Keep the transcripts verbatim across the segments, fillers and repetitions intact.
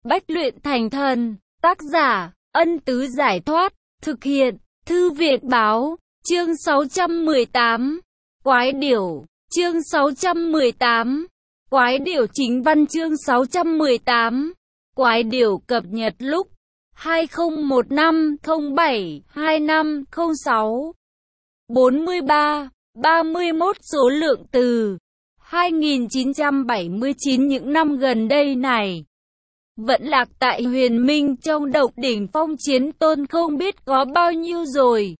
Bách luyện thành thần. Tác giả, Ân Tứ Giải Thoát. Thực hiện, Thư viện Báo. Chương sáu trăm mười tám. Quái điểu. Chương sáu trăm mười tám. Quái điểu chính văn chương sáu trăm mười tám. Quái điểu cập nhật lúc hai không một năm không bảy hai năm không sáu. bốn mươi ba, ba mươi mốt số lượng từ hai nghìn chín trăm bảy mươi chín những năm gần đây này. Vẫn lạc tại Huyền Minh trong động đỉnh phong chiến tôn không biết có bao nhiêu rồi.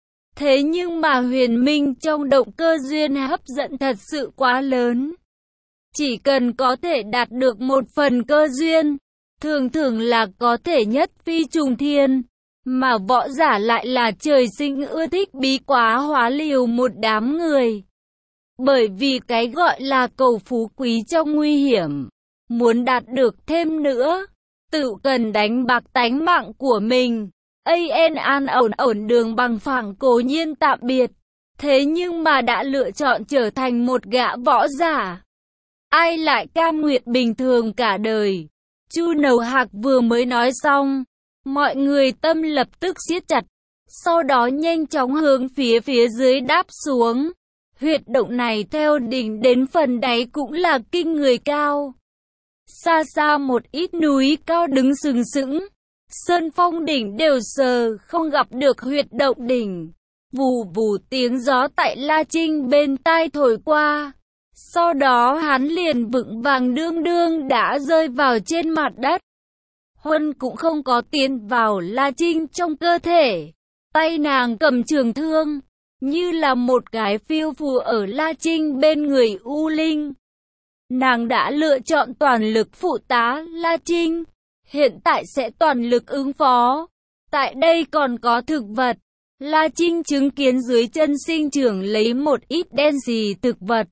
Thế nhưng mà Huyền Minh trong động cơ duyên hấp dẫn thật sự quá lớn. Chỉ cần có thể đạt được một phần cơ duyên, thường thường là có thể nhất phi trùng thiên. Mà võ giả lại là trời sinh ưa thích bí quá hóa liều một đám người. Bởi vì cái gọi là cầu phú quý trong nguy hiểm. Muốn đạt được thêm nữa, tự cần đánh bạc tánh mạng của mình. An an ổn ổn đường bằng phẳng cố nhiên tạm biệt. Thế nhưng mà đã lựa chọn trở thành một gã võ giả. Ai lại cam nguyện bình thường cả đời. Chu Nầu Hạc vừa mới nói xong, mọi người tâm lập tức siết chặt. Sau đó nhanh chóng hướng phía phía dưới đáp xuống. Huyệt động này theo đỉnh đến phần đáy cũng là kinh người cao. Xa xa một ít núi cao đứng sừng sững. Sơn phong đỉnh đều sờ không gặp được huyệt động đỉnh. Vù vù tiếng gió tại La Trinh bên tai thổi qua. Sau đó hắn liền vững vàng đương đương đã rơi vào trên mặt đất. Huân cũng không có tiến vào La Trinh trong cơ thể. Tay nàng cầm trường thương, như là một cái phiêu phù ở La Trinh bên người U Linh. Nàng đã lựa chọn toàn lực phụ tá La Trinh. Hiện tại sẽ toàn lực ứng phó. Tại đây còn có thực vật. La Trinh chứng kiến dưới chân sinh trưởng lấy một ít đen xì thực vật.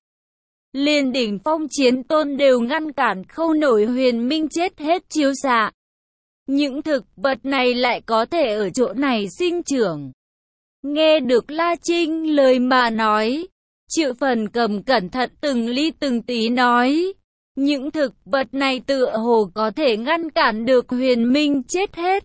Liền đỉnh phong chiến tôn đều ngăn cản không nổi Huyền Minh chết hết chiếu xạ. Những thực vật này lại có thể ở chỗ này sinh trưởng. Nghe được La Trinh lời mà nói, Triệu Phần Cầm cẩn thận từng ly từng tí nói. Những thực vật này tựa hồ có thể ngăn cản được Huyền Minh chết hết.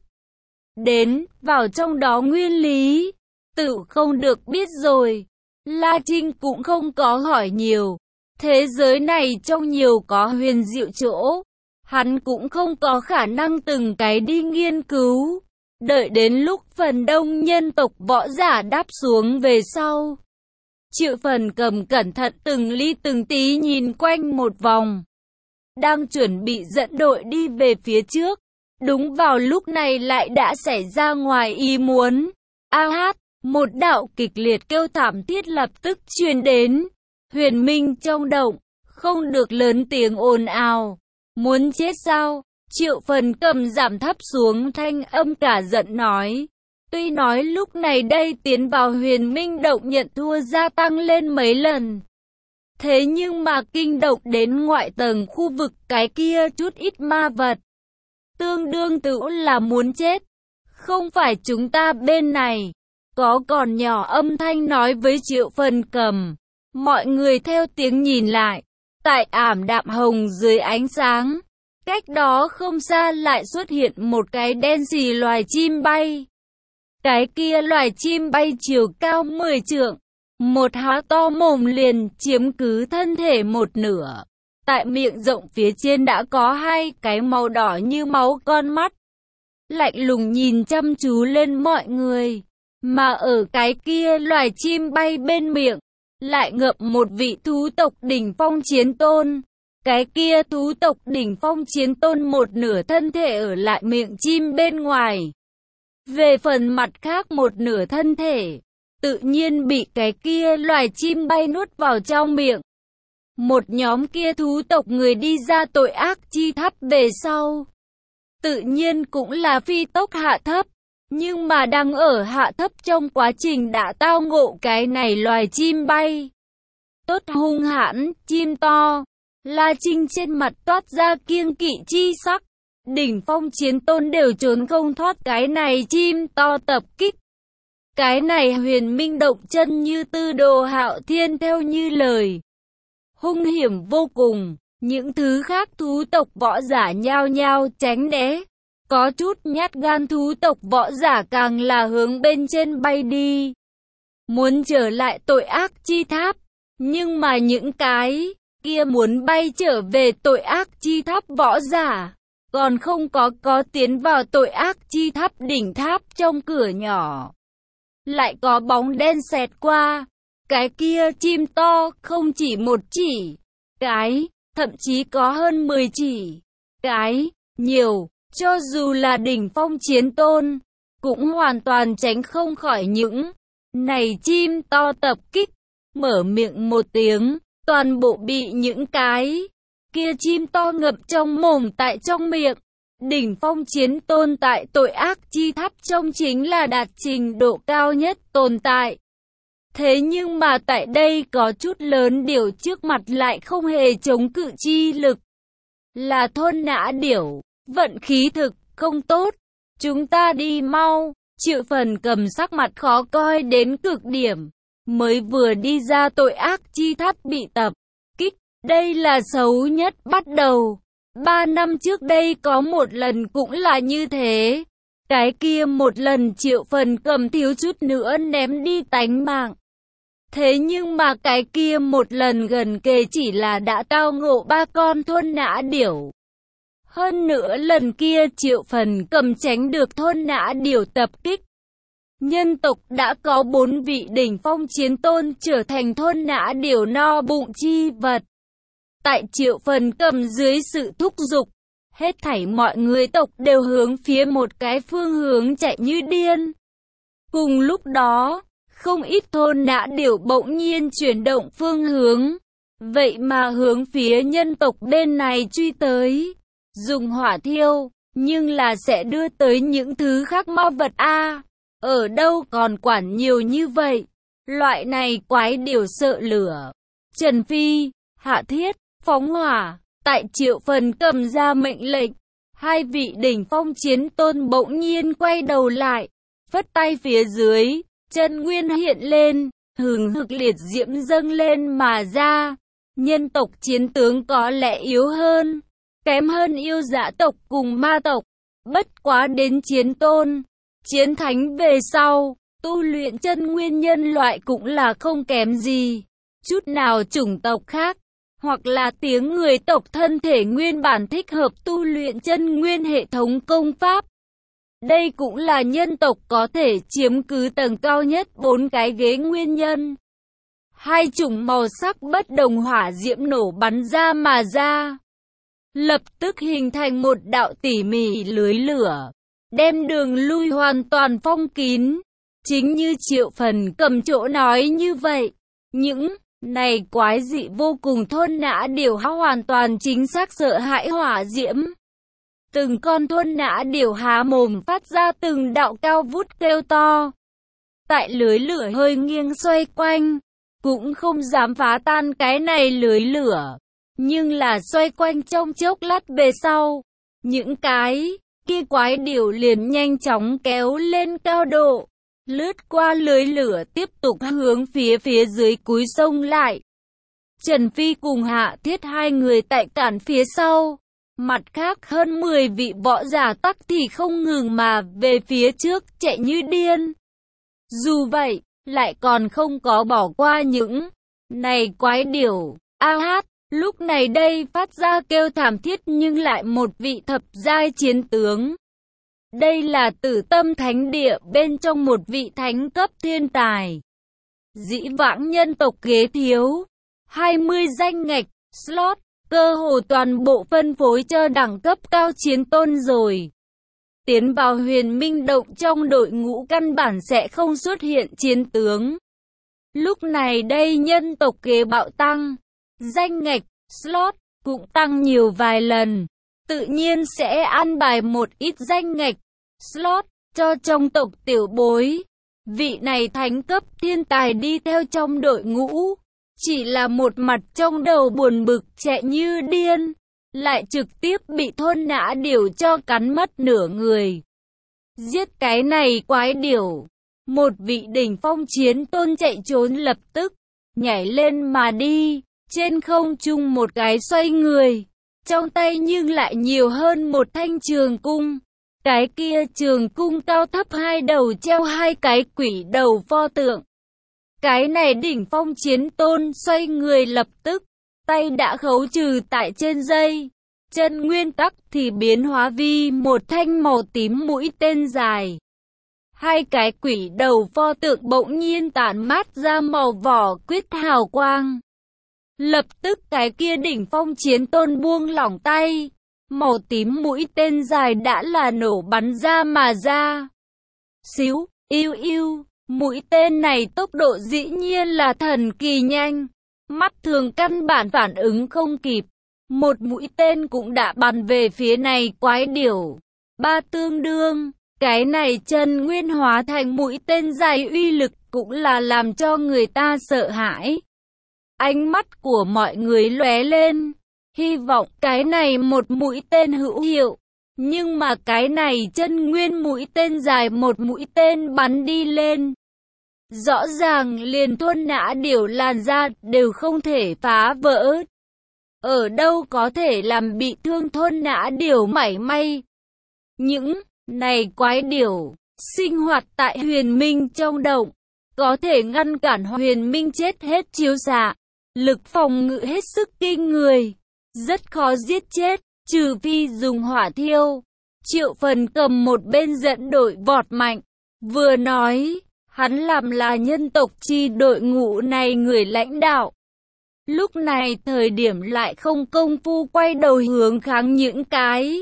Đến, vào trong đó nguyên lý, tự không được biết rồi. La Trinh cũng không có hỏi nhiều. Thế giới này trong nhiều có huyền diệu chỗ. Hắn cũng không có khả năng từng cái đi nghiên cứu. Đợi đến lúc phần đông nhân tộc võ giả đáp xuống về sau. Triệu Phần Cầm cẩn thận từng ly từng tí nhìn quanh một vòng. Đang chuẩn bị dẫn đội đi về phía trước. Đúng vào lúc này lại đã xảy ra ngoài ý muốn. A hát, một đạo kịch liệt kêu thảm thiết lập tức truyền đến. Huyền Minh trong động, không được lớn tiếng ồn ào. Muốn chết sao? Triệu Phần Cầm giảm thấp xuống thanh âm cả giận nói. Tuy nói lúc này đây tiến vào Huyền Minh động nhận thua gia tăng lên mấy lần. Thế nhưng mà kinh động đến ngoại tầng khu vực cái kia chút ít ma vật. Tương đương tự là muốn chết. Không phải chúng ta bên này. Có còn nhỏ âm thanh nói với Triệu Phần Cầm. Mọi người theo tiếng nhìn lại. Tại ảm đạm hồng dưới ánh sáng. Cách đó không xa lại xuất hiện một cái đen xì loài chim bay. Cái kia loài chim bay chiều cao mười trượng. Một há to mồm liền chiếm cứ thân thể một nửa. Tại miệng rộng phía trên đã có hai cái màu đỏ như máu con mắt. Lạnh lùng nhìn chăm chú lên mọi người. Mà ở cái kia loài chim bay bên miệng. Lại ngậm một vị thú tộc đỉnh phong chiến tôn. Cái kia thú tộc đỉnh phong chiến tôn một nửa thân thể ở lại miệng chim bên ngoài. Về phần mặt khác một nửa thân thể, tự nhiên bị cái kia loài chim bay nuốt vào trong miệng. Một nhóm kia thú tộc người đi ra tội ác chi tháp về sau. Tự nhiên cũng là phi tốc hạ thấp. Nhưng mà đang ở hạ thấp trong quá trình đã tao ngộ cái này loài chim bay. Tốt hung hãn, chim to. La Trinh trên mặt toát ra kiêng kỵ chi sắc. Đỉnh phong chiến tôn đều trốn không thoát cái này chim to tập kích. Cái này Huyền Minh động chân như Tư Đồ Hạo Thiên theo như lời. Hung hiểm vô cùng, Những thứ khác thú tộc võ giả nhao nhao tránh né. Có chút nhát gan thú tộc võ giả càng là hướng bên trên bay đi, muốn trở lại tội ác chi tháp. Nhưng mà những cái kia muốn bay trở về tội ác chi tháp võ giả, còn không có có tiến vào tội ác chi tháp đỉnh tháp trong cửa nhỏ. Lại có bóng đen xẹt qua. Cái kia chim to không chỉ một chỉ cái, thậm chí có hơn mười chỉ cái, nhiều. Cho dù là đỉnh phong chiến tôn, cũng hoàn toàn tránh không khỏi những này chim to tập kích. Mở miệng một tiếng, toàn bộ bị những cái kia chim to ngập trong mồm tại trong miệng. Đỉnh phong chiến tôn tại tội ác chi tháp trong chính là đạt trình độ cao nhất tồn tại. Thế nhưng mà tại đây có chút lớn điểu trước mặt lại không hề chống cự chi lực. Là thôn nã điểu, vận khí thực không tốt. Chúng ta đi mau. Triệu Phần Cầm sắc mặt khó coi đến cực điểm. Mới vừa đi ra tội ác chi tháp bị tập kích. Đây là xấu nhất bắt đầu. Ba năm trước đây có một lần cũng là như thế. Cái kia một lần Triệu Phần Cầm thiếu chút nữa ném đi tánh mạng. Thế nhưng mà cái kia một lần gần kề chỉ là đã tao ngộ ba con thôn nã điểu. Hơn nữa lần kia Triệu Phần Cầm tránh được thôn nã điểu tập kích. Nhân tộc đã có bốn vị đỉnh phong chiến tôn trở thành thôn nã điểu no bụng chi vật. Tại Triệu Phần Cầm dưới sự thúc giục, hết thảy mọi người tộc đều hướng phía một cái phương hướng chạy như điên. Cùng lúc đó, không ít thôn nã điểu bỗng nhiên chuyển động phương hướng. Vậy mà hướng phía nhân tộc bên này truy tới. Dùng hỏa thiêu, nhưng là sẽ đưa tới những thứ khác ma vật a. Ở đâu còn quản nhiều như vậy. Loại này quái điểu sợ lửa. Trần Phi, Hạ Thiết, phóng hỏa. Tại Triệu Phần Cầm ra mệnh lệnh, hai vị đỉnh phong chiến tôn bỗng nhiên quay đầu lại, phất tay phía dưới, chân nguyên hiện lên, hừng hực liệt diễm dâng lên mà ra. Nhân tộc chiến tướng có lẽ yếu hơn, kém hơn yêu dã tộc cùng ma tộc, bất quá đến chiến tôn, chiến thánh về sau, tu luyện chân nguyên nhân loại cũng là không kém gì chút nào chủng tộc khác, hoặc là tiếng người tộc thân thể nguyên bản thích hợp tu luyện chân nguyên hệ thống công pháp. Đây cũng là nhân tộc có thể chiếm cứ tầng cao nhất bốn cái ghế nguyên nhân. Hai chủng màu sắc bất đồng hỏa diễm nổ bắn ra mà ra, lập tức hình thành một đạo tỉ mỉ lưới lửa, đem đường lui hoàn toàn phong kín. Chính như Triệu Phần Cầm chỗ nói như vậy, những này quái dị vô cùng thôn nã điểu hoàn toàn chính xác sợ hãi hỏa diễm. Từng con thôn nã điểu há mồm phát ra từng đạo cao vút kêu to. Tại lưới lửa hơi nghiêng xoay quanh, cũng không dám phá tan cái này lưới lửa. Nhưng là xoay quanh trong chốc lát về sau, những cái kia quái điểu liền nhanh chóng kéo lên cao độ, lướt qua lưới lửa tiếp tục hướng phía phía dưới cúi sông lại. Trần Phi cùng Hạ Thiết hai người tại cản phía sau. Mặt khác hơn mười vị võ giả tắc thì không ngừng mà về phía trước chạy như điên. Dù vậy, lại còn không có bỏ qua những này quái điểu. A hát, lúc này đây phát ra kêu thảm thiết nhưng lại một vị thập giai chiến tướng. Đây là Tử Tâm Thánh Địa bên trong một vị thánh cấp thiên tài. Dĩ vãng nhân tộc ghế thiếu, hai mươi danh ngạch, slot, cơ hồ toàn bộ phân phối cho đẳng cấp cao chiến tôn rồi. Tiến vào Huyền Minh Động trong đội ngũ căn bản sẽ không xuất hiện chiến tướng. Lúc này đây nhân tộc ghế bạo tăng, danh ngạch, slot, cũng tăng nhiều vài lần. Tự nhiên sẽ an bài một ít danh ngạch, slot, cho trong tộc tiểu bối. Vị này thánh cấp thiên tài đi theo trong đội ngũ, chỉ là một mặt trong đầu buồn bực chạy như điên, lại trực tiếp bị thôn nã điểu cho cắn mất nửa người. Giết cái này quái điểu. Một vị đỉnh phong chiến tôn chạy trốn lập tức, nhảy lên mà đi. Trên không trung một cái xoay người, trong tay nhưng lại nhiều hơn một thanh trường cung. Cái kia trường cung cao thấp hai đầu treo hai cái quỷ đầu pho tượng. Cái này đỉnh phong chiến tôn xoay người lập tức, tay đã khấu trừ tại trên dây. Chân nguyên tắc thì biến hóa vi một thanh màu tím mũi tên dài. Hai cái quỷ đầu pho tượng bỗng nhiên tản mát ra màu vỏ quyết hào quang. Lập tức cái kia đỉnh phong chiến tôn buông lỏng tay. Màu tím mũi tên dài đã là nổ bắn ra mà ra. Xíu, yêu yêu, mũi tên này tốc độ dĩ nhiên là thần kỳ nhanh. Mắt thường căn bản phản ứng không kịp. Một mũi tên cũng đã bắn về phía này quái điểu. Ba tương đương, cái này chân nguyên hóa thành mũi tên dài uy lực cũng là làm cho người ta sợ hãi. Ánh mắt của mọi người lóe lên, hy vọng cái này một mũi tên hữu hiệu. Nhưng mà cái này chân nguyên mũi tên dài một mũi tên bắn đi lên. Rõ ràng liền Thuần Nã Điểu làn da đều không thể phá vỡ. Ở đâu có thể làm bị thương Thuần Nã Điểu mảy may. Những này quái điểu sinh hoạt tại Huyền Minh trong động, có thể ngăn cản Huyền Minh chết hết chiếu xạ. Lực phòng ngự hết sức kinh người, rất khó giết chết, trừ phi dùng hỏa thiêu. Triệu Phần cầm một bên dẫn đội vọt mạnh, vừa nói, hắn làm là nhân tộc chi đội ngũ này người lãnh đạo. Lúc này thời điểm lại không công phu quay đầu hướng kháng những cái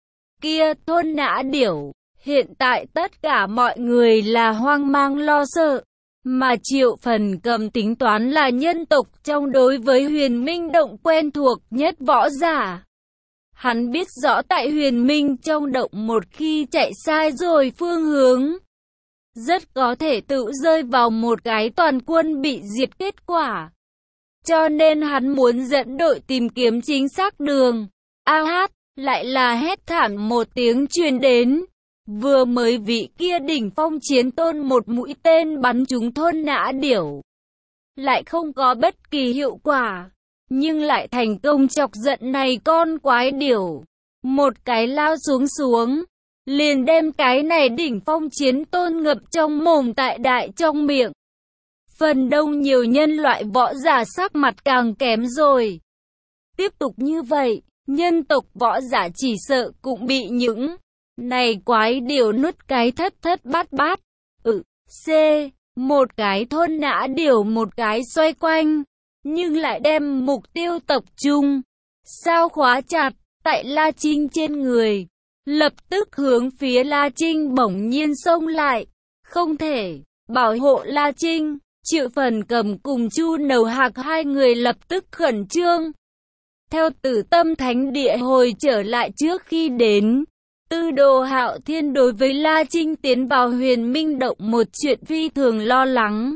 kia Thuần Nã Điểu. Hiện tại tất cả mọi người là hoang mang lo sợ. Mà Triệu Phần cầm tính toán là nhân tộc trong đối với Huyền Minh động quen thuộc nhất võ giả. Hắn biết rõ tại Huyền Minh trong động một khi chạy sai rồi phương hướng, rất có thể tự rơi vào một cái toàn quân bị diệt kết quả. Cho nên hắn muốn dẫn đội tìm kiếm chính xác đường. A hát, lại là hét thảm một tiếng truyền đến. Vừa mới vị kia đỉnh phong chiến tôn một mũi tên bắn trúng Thuần Nã Điểu, lại không có bất kỳ hiệu quả, nhưng lại thành công chọc giận này con quái điểu. Một cái lao xuống xuống, liền đem cái này đỉnh phong chiến tôn ngập trong mồm tại đại trong miệng. Phần đông nhiều nhân loại võ giả sắc mặt càng kém rồi. Tiếp tục như vậy, nhân tộc võ giả chỉ sợ cũng bị những này quái điểu nuốt cái thất thất bát bát. Ừ, C, một cái Thuần Nã Điểu một cái xoay quanh, nhưng lại đem mục tiêu tập trung. Sao khóa chặt, tại La Trinh trên người. Lập tức hướng phía La Trinh bỗng nhiên xông lại. Không thể, bảo hộ La Trinh. Triệu Phần cầm cùng Chu Nầu Hạc hai người lập tức khẩn trương. Theo Tử Tâm Thánh Địa hồi trở lại trước khi đến, Tư Đồ Hạo Thiên đối với La Trinh tiến vào Huyền Minh động một chuyện phi thường lo lắng.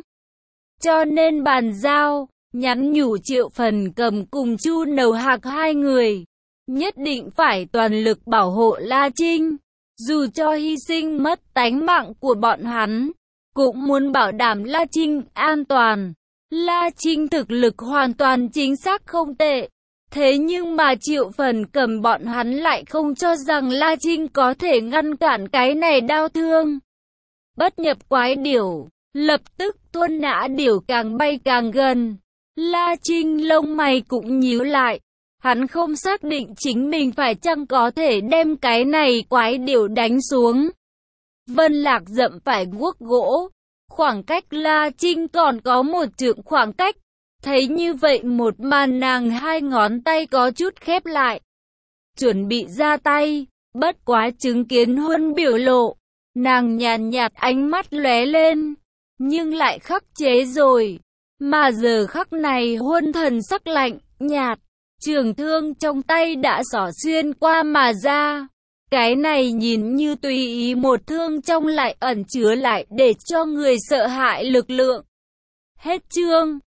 Cho nên bàn giao, nhắn nhủ Triệu Phần cầm cùng Chu Nầu Hạc hai người, nhất định phải toàn lực bảo hộ La Trinh. Dù cho hy sinh mất tánh mạng của bọn hắn, cũng muốn bảo đảm La Trinh an toàn. La Trinh thực lực hoàn toàn chính xác không tệ. Thế nhưng mà Triệu Phần cầm bọn hắn lại không cho rằng La Trinh có thể ngăn cản cái này đau thương. Bất nhập quái điểu, lập tức Thuần Nã Điểu càng bay càng gần. La Trinh lông mày cũng nhíu lại. Hắn không xác định chính mình phải chăng có thể đem cái này quái điểu đánh xuống. Vân Lạc dậm phải guốc gỗ. Khoảng cách La Trinh còn có một trượng khoảng cách. Thấy như vậy một màn, nàng hai ngón tay có chút khép lại, chuẩn bị ra tay. Bất quá chứng kiến Huân biểu lộ, nàng nhàn nhạt ánh mắt lóe lên, nhưng lại khắc chế rồi. Mà giờ khắc này Huân thần sắc lạnh nhạt, trường thương trong tay đã xỏ xuyên qua mà ra. Cái này nhìn như tùy ý một thương trong lại ẩn chứa lại để cho người sợ hãi lực lượng. Hết chương.